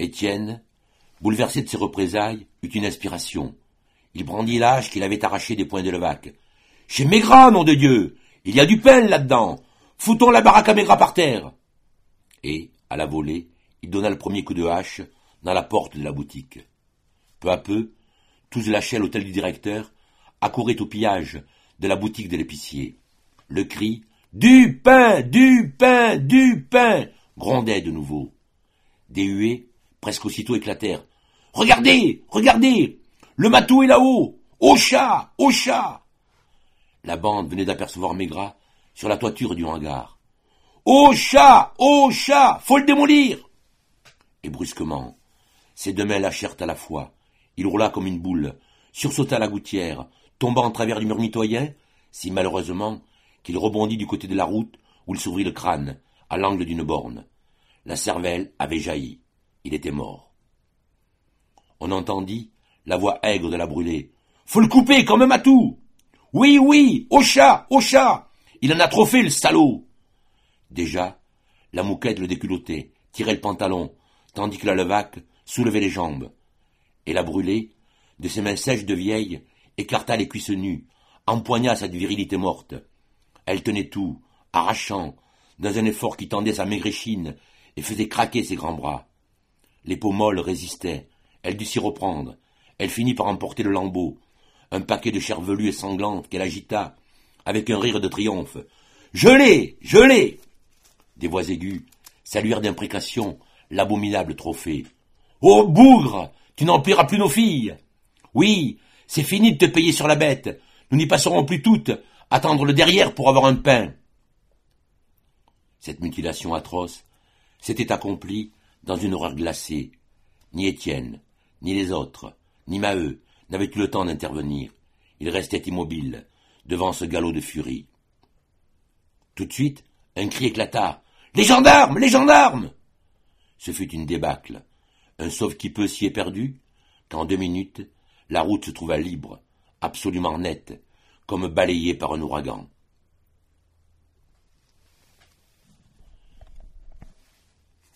Étienne, bouleversé de ses représailles, eut une inspiration. Il brandit la hache qu'il avait arrachée des poings de Levaque. « Chez Maigrat, nom de Dieu! Il y a du pain là-dedans! Foutons la baraque à Maigrat par terre !» Et, à la volée, il donna le premier coup de hache dans la porte de la boutique. Peu à peu, tous lâchaient l'hôtel du directeur, accouraient au pillage de la boutique de l'épicier. Le cri « Du pain! Du pain! Du pain !» grondait de nouveau. Des huées, presque aussitôt, éclatèrent. « Regardez! Regardez! Le matou est là-haut! Au chat! Au chat !» La bande venait d'apercevoir Maigrat sur la toiture du hangar. « Au chat! Au chat! Faut le démolir !» Et brusquement, ses deux mains lâchèrent à la fois. Il roula comme une boule, sursauta la gouttière, tomba en travers du mur mitoyen, si malheureusement qu'il rebondit du côté de la route où il s'ouvrit le crâne, à l'angle d'une borne. La cervelle avait jailli. Il était mort. On entendit la voix aigre de la brûlée. « Faut le couper comme un matou !»« Oui, oui, au chat, au chat ! Il en a trop fait, le salaud !» Déjà, la mouquette le déculottait, tirait le pantalon, tandis que la Levaque soulevait les jambes. Et la brûlée, de ses mains sèches de vieille, écarta les cuisses nues, empoigna cette virilité morte. Elle tenait tout, arrachant, dans un effort qui tendait sa maigre échine et faisait craquer ses grands bras. Les peaux molles résistaient, elle dut s'y reprendre. Elle finit par emporter le lambeau, un paquet de chair velue et sanglante qu'elle agita, avec un rire de triomphe. « Je l'ai! Je l'ai !» Des voix aiguës saluèrent d'imprécations l'abominable trophée. « Oh, bougre! Tu n'en paieras plus nos filles !»« Oui, c'est fini de te payer sur la bête. Nous n'y passerons plus toutes à tendre le derrière pour avoir un pain. » Cette mutilation atroce s'était accomplie dans une horreur glacée. Ni Étienne, ni les autres, ni Maheu n'avaient eu le temps d'intervenir. Ils restaient immobiles devant ce galop de furie. Tout de suite, un cri éclata. « Les gendarmes! Les gendarmes !» Ce fut une débâcle. Un sauve-qui-peut s'y est perdu, qu'en 2 minutes, la route se trouva libre, absolument nette, comme balayée par un ouragan.